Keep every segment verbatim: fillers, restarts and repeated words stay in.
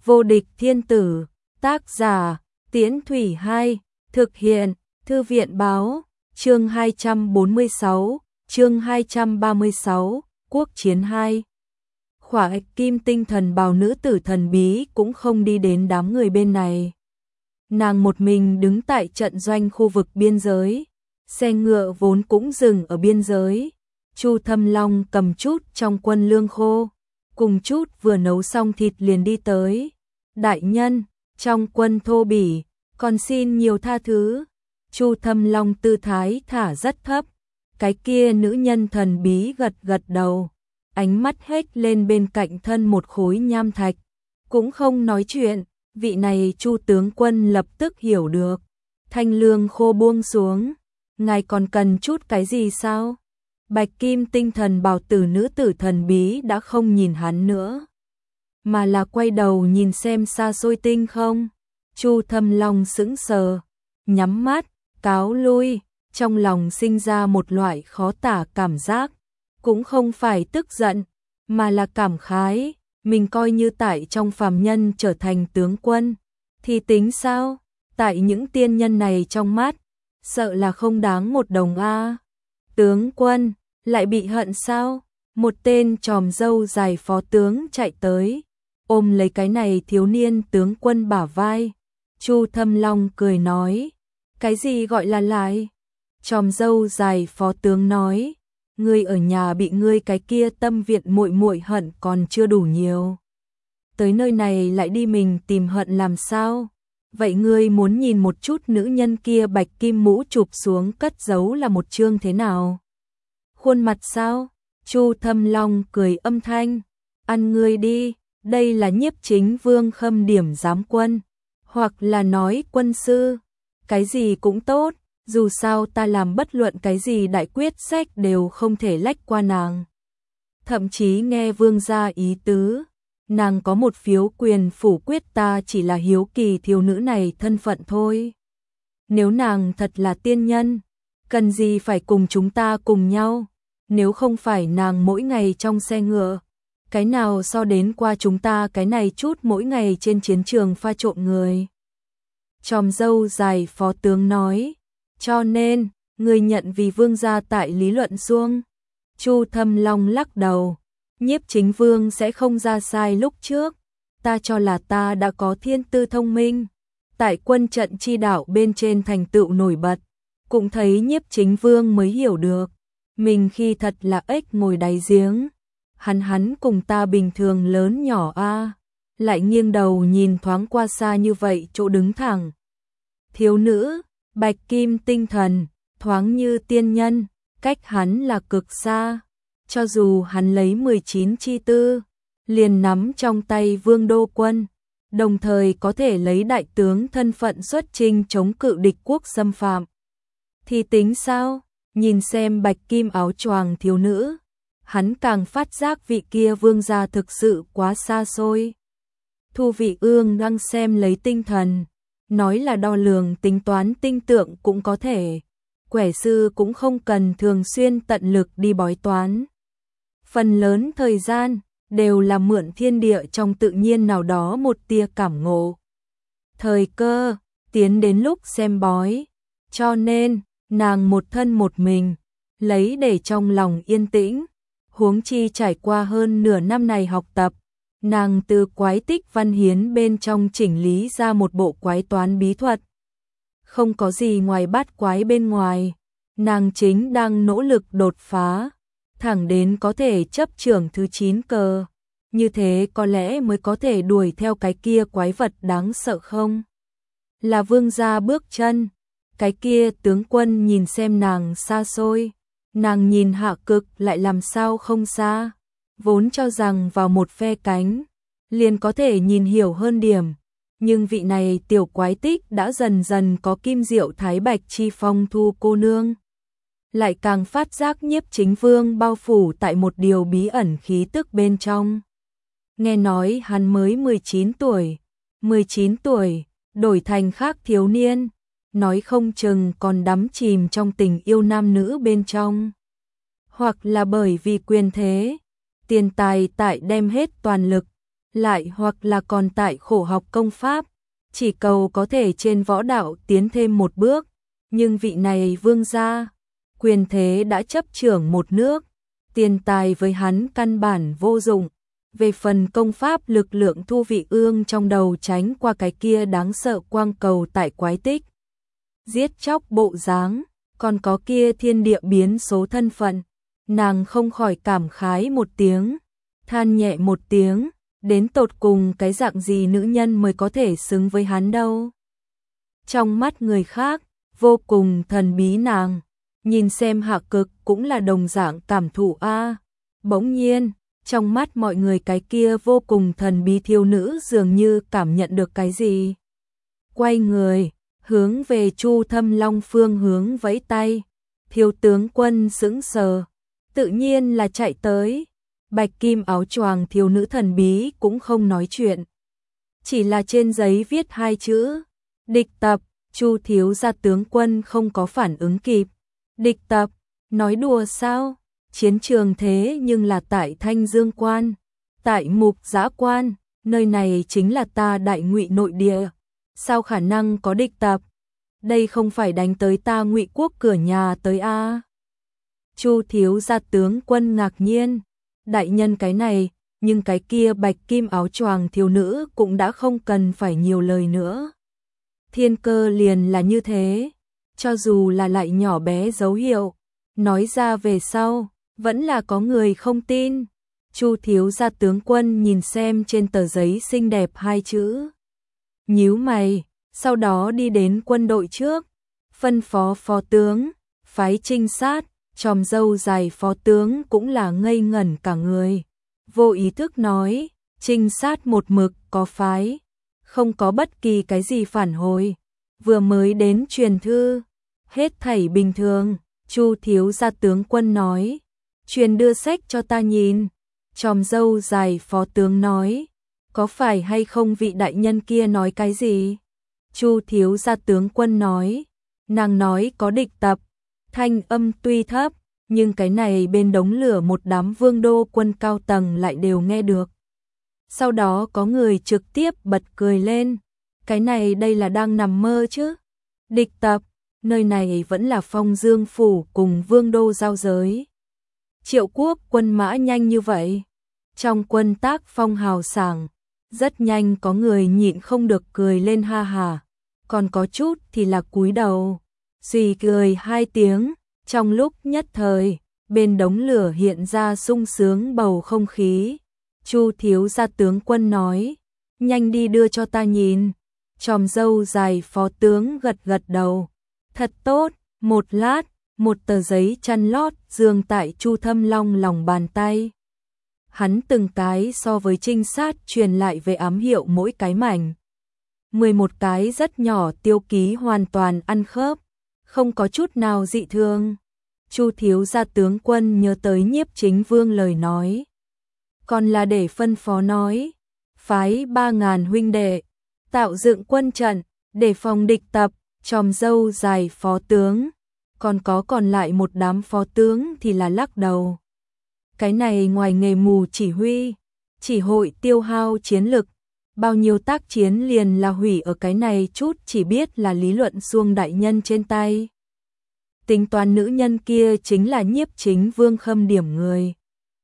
Vô địch thiên tử, tác giả, Tiễn Thủy Hai, thực hiện, Thư viện báo, chương hai trăm bốn mươi sáu, chương hai trăm ba mươi sáu, Quốc chiến hai. Khỏa kim tinh thần bào nữ tử thần bí cũng không đi đến đám người bên này. Nàng một mình đứng tại trận doanh khu vực biên giới, xe ngựa vốn cũng dừng ở biên giới. Chu Thâm Long cầm chút trong quân lương khô, cùng chút vừa nấu xong thịt liền đi tới. Đại nhân, trong quân thô bỉ, còn xin nhiều tha thứ. Chu Thâm Long tư thái thả rất thấp, cái kia nữ nhân thần bí gật gật đầu, ánh mắt hết lên bên cạnh thân một khối nham thạch, cũng không nói chuyện. Vị này Chu tướng quân lập tức hiểu được, thanh lương khô buông xuống, ngài còn cần chút cái gì sao? Bạch kim tinh thần bào tử nữ tử thần bí đã không nhìn hắn nữa, mà là quay đầu nhìn xem xa xôi tinh không. Chu Thâm Long sững sờ, nhắm mắt, cáo lui, trong lòng sinh ra một loại khó tả cảm giác, cũng không phải tức giận, mà là cảm khái. Mình coi như tại trong phàm nhân trở thành tướng quân, thì tính sao? Tại những tiên nhân này trong mắt, sợ là không đáng một đồng a. Tướng quân, lại bị hận sao? Một tên tròm râu dài phó tướng chạy tới, ôm lấy cái này thiếu niên tướng quân bả vai. Chu Thâm Long cười nói, cái gì gọi là lại? Tròm râu dài phó tướng nói, ngươi ở nhà bị ngươi cái kia tâm viện muội muội hận còn chưa đủ nhiều, tới nơi này lại đi mình tìm hận làm sao? Vậy ngươi muốn nhìn một chút nữ nhân kia bạch kim mũ chụp xuống cất giấu là một chương thế nào? Khuôn mặt sao? Chu Thâm Long cười âm thanh, ăn ngươi đi, đây là Nhiếp Chính Vương khâm điểm giám quân, hoặc là nói quân sư, cái gì cũng tốt. Dù sao ta làm bất luận cái gì đại quyết sách đều không thể lách qua nàng. Thậm chí nghe vương gia ý tứ, nàng có một phiếu quyền phủ quyết, ta chỉ là hiếu kỳ thiếu nữ này thân phận thôi. Nếu nàng thật là tiên nhân, cần gì phải cùng chúng ta cùng nhau? Nếu không phải nàng mỗi ngày trong xe ngựa, cái nào so đến qua chúng ta cái này chút mỗi ngày trên chiến trường pha trộn người? Tròm râu dài phó tướng nói, cho nên, người nhận vì vương gia tại lý luận xuông. Chu Thâm Long lắc đầu, Nhiếp Chính Vương sẽ không ra sai lúc trước, ta cho là ta đã có thiên tư thông minh, tại quân trận chi đạo bên trên thành tựu nổi bật, cũng thấy Nhiếp Chính Vương mới hiểu được, mình khi thật là ếch ngồi đáy giếng, hắn hắn cùng ta bình thường lớn nhỏ a. Lại nghiêng đầu nhìn thoáng qua xa như vậy chỗ đứng thẳng. Thiếu nữ bạch kim tinh thần, thoáng như tiên nhân, cách hắn là cực xa. Cho dù hắn lấy mười chín chi tư, liền nắm trong tay vương đô quân, đồng thời có thể lấy đại tướng thân phận xuất chinh chống cự địch quốc xâm phạm, thì tính sao? Nhìn xem bạch kim áo choàng thiếu nữ, hắn càng phát giác vị kia vương gia thực sự quá xa xôi. Thu Vị Ương đang xem lấy tinh thần, nói là đo lường tính toán tinh tượng cũng có thể, quẻ sư cũng không cần thường xuyên tận lực đi bói toán. Phần lớn thời gian, đều là mượn thiên địa trong tự nhiên nào đó một tia cảm ngộ. Thời cơ, tiến đến lúc xem bói, cho nên, nàng một thân một mình, lấy để trong lòng yên tĩnh, huống chi trải qua hơn nửa năm này học tập. Nàng từ quái tích văn hiến bên trong chỉnh lý ra một bộ quái toán bí thuật. Không có gì ngoài bát quái bên ngoài, nàng chính đang nỗ lực đột phá, thẳng đến có thể chấp trưởng thứ chín cờ. Như thế có lẽ mới có thể đuổi theo cái kia quái vật đáng sợ không? Là vương gia bước chân, cái kia tướng quân nhìn xem nàng xa xôi, nàng nhìn hạ cực lại làm sao không xa. Vốn cho rằng vào một phe cánh, liền có thể nhìn hiểu hơn điểm, nhưng vị này tiểu quái tích đã dần dần có kim diệu thái bạch chi phong thu cô nương. Lại càng phát giác Nhiếp Chính Vương bao phủ tại một điều bí ẩn khí tức bên trong. Nghe nói hắn mới mười chín tuổi, mười chín tuổi, đổi thành khác thiếu niên, nói không chừng còn đắm chìm trong tình yêu nam nữ bên trong. Hoặc là bởi vì quyền thế, tiền tài tại đem hết toàn lực, lại hoặc là còn tại khổ học công pháp, chỉ cầu có thể trên võ đạo tiến thêm một bước, nhưng vị này vương gia, quyền thế đã chấp trưởng một nước, tiền tài với hắn căn bản vô dụng. Về phần công pháp lực lượng Thu Vị Ương trong đầu tránh qua cái kia đáng sợ quang cầu tại quái tích. Giết chóc bộ dáng, còn có kia thiên địa biến số thân phận, nàng không khỏi cảm khái một tiếng, than nhẹ một tiếng, đến tột cùng cái dạng gì nữ nhân mới có thể xứng với hắn đâu. Trong mắt người khác, vô cùng thần bí nàng, nhìn xem Hạ Cực cũng là đồng dạng cảm thụ a. Bỗng nhiên, trong mắt mọi người cái kia vô cùng thần bí thiếu nữ dường như cảm nhận được cái gì. Quay người, hướng về Chu Thâm Long phương hướng vẫy tay, thiếu tướng quân sững sờ, tự nhiên là chạy tới. Bạch kim áo choàng thiếu nữ thần bí cũng không nói chuyện, chỉ là trên giấy viết hai chữ, địch tập. Chu thiếu gia tướng quân không có phản ứng kịp. Địch tập, nói đùa sao? Chiến trường thế nhưng là tại Thanh Dương Quan, tại Mục Giã Quan, nơi này chính là ta Đại Ngụy nội địa, sao khả năng có địch tập? Đây không phải đánh tới ta Ngụy quốc cửa nhà tới a? Chu thiếu gia tướng quân ngạc nhiên, đại nhân cái này, nhưng cái kia bạch kim áo choàng thiếu nữ cũng đã không cần phải nhiều lời nữa. Thiên cơ liền là như thế, cho dù là lại nhỏ bé dấu hiệu, nói ra về sau, vẫn là có người không tin. Chu thiếu gia tướng quân nhìn xem trên tờ giấy xinh đẹp hai chữ, nhíu mày, sau đó đi đến quân đội trước, phân phó phó tướng, phái trinh sát, chòm râu dài phó tướng cũng là ngây ngẩn cả người, vô ý thức nói, trinh sát một mực có phái, không có bất kỳ cái gì phản hồi, vừa mới đến truyền thư, hết thảy bình thường. Chu thiếu gia tướng quân nói, truyền đưa sách cho ta nhìn. Chòm râu dài phó tướng nói, có phải hay không vị đại nhân kia nói cái gì? Chu thiếu gia tướng quân nói, nàng nói có địch tập, thanh âm tuy thấp, nhưng cái này bên đống lửa một đám vương đô quân cao tầng lại đều nghe được. Sau đó có người trực tiếp bật cười lên, cái này đây là đang nằm mơ chứ? Địch tập, nơi này vẫn là Phong Dương phủ cùng vương đô giao giới. Triệu quốc quân mã nhanh như vậy, trong quân tác phong hào sảng, rất nhanh có người nhịn không được cười lên ha hà, còn có chút thì là cúi đầu, suy cười hai tiếng, trong lúc nhất thời, bên đống lửa hiện ra sung sướng bầu không khí. Chu thiếu gia tướng quân nói, nhanh đi đưa cho ta nhìn. Chòm râu dài phó tướng gật gật đầu, thật tốt. Một lát, một tờ giấy chăn lót dương tại Chu Thâm Long lòng bàn tay. Hắn từng cái so với trinh sát truyền lại về ám hiệu mỗi cái mảnh. mười một cái rất nhỏ tiêu ký hoàn toàn ăn khớp, không có chút nào dị thường. Chu thiếu gia tướng quân nhớ tới Nhiếp Chính Vương lời nói, còn là để phân phó nói, phái ba ngàn huynh đệ, tạo dựng quân trận, để phòng địch tập. Chòm râu dài phó tướng, còn có còn lại một đám phó tướng thì là lắc đầu. Cái này ngoài nghề mù chỉ huy, chỉ hội tiêu hao chiến lực, bao nhiêu tác chiến liền là hủy ở cái này chút chỉ biết là lý luận xuông đại nhân trên tay. Tính toán nữ nhân kia chính là Nhiếp Chính Vương khâm điểm người.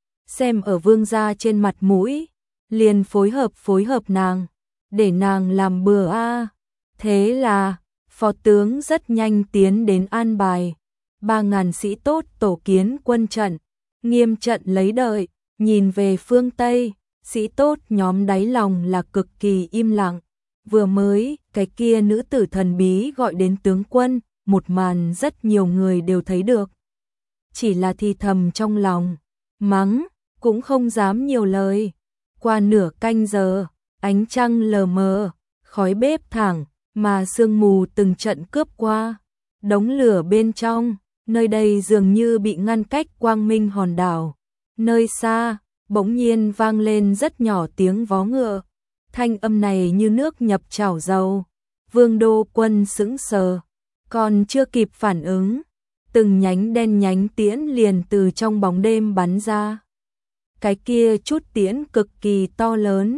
Xem ở vương gia trên mặt mũi, liền phối hợp phối hợp nàng, để nàng làm bừa a. Thế là phó tướng rất nhanh tiến đến an bài, ba ngàn sĩ tốt tổ kiến quân trận, nghiêm trận lấy đợi. Nhìn về phương Tây, sĩ tốt nhóm đáy lòng là cực kỳ im lặng. Vừa mới, cái kia nữ tử thần bí gọi đến tướng quân, một màn rất nhiều người đều thấy được. Chỉ là thì thầm trong lòng, mắng, cũng không dám nhiều lời. Qua nửa canh giờ, ánh trăng lờ mờ, khói bếp thẳng, mà sương mù từng trận cướp qua. Đống lửa bên trong, nơi đây dường như bị ngăn cách quang minh hòn đảo. Nơi xa, bỗng nhiên vang lên rất nhỏ tiếng vó ngựa. Thanh âm này như nước nhập chảo dầu. Vương đô quân sững sờ, còn chưa kịp phản ứng, từng nhánh đen nhánh tiễn liền từ trong bóng đêm bắn ra. Cái kia chút tiễn cực kỳ to lớn,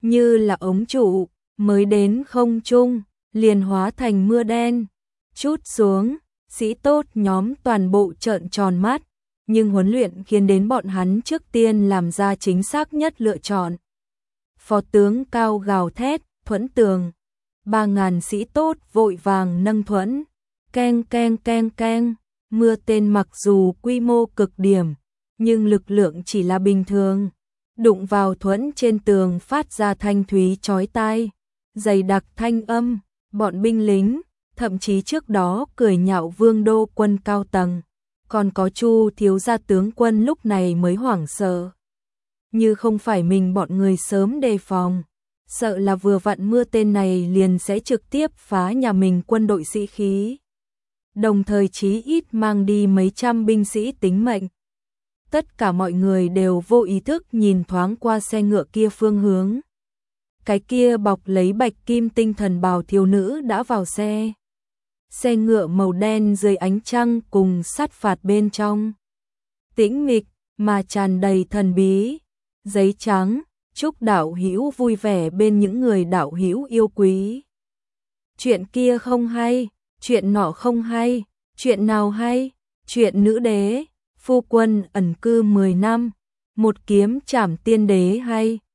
như là ống trụ, mới đến không trung, liền hóa thành mưa đen, chút xuống, sĩ tốt nhóm toàn bộ trợn tròn mắt, nhưng huấn luyện khiến đến bọn hắn trước tiên làm ra chính xác nhất lựa chọn. Phó tướng cao gào thét, thuẫn tường, ba ngàn sĩ tốt vội vàng nâng thuẫn, keng keng keng keng, mưa tên mặc dù quy mô cực điểm, nhưng lực lượng chỉ là bình thường, đụng vào thuẫn trên tường phát ra thanh thúy chói tai, dày đặc thanh âm, bọn binh lính, thậm chí trước đó cười nhạo Vương đô quân cao tầng, còn có Chu thiếu gia tướng quân lúc này mới hoảng sợ. Như không phải mình bọn người sớm đề phòng, sợ là vừa vặn mưa tên này liền sẽ trực tiếp phá nhà mình quân đội sĩ khí, đồng thời chí ít mang đi mấy trăm binh sĩ tính mệnh. Tất cả mọi người đều vô ý thức nhìn thoáng qua xe ngựa kia phương hướng. Cái kia bọc lấy bạch kim tinh thần bào thiếu nữ đã vào xe. Xe ngựa màu đen dưới ánh trăng cùng sát phạt bên trong. Tĩnh mịch mà tràn đầy thần bí. Giấy trắng, chúc đạo hữu vui vẻ bên những người đạo hữu yêu quý. Chuyện kia không hay, chuyện nọ không hay, chuyện nào hay, chuyện nữ đế, phu quân ẩn cư mười năm, một kiếm trảm tiên đế hay.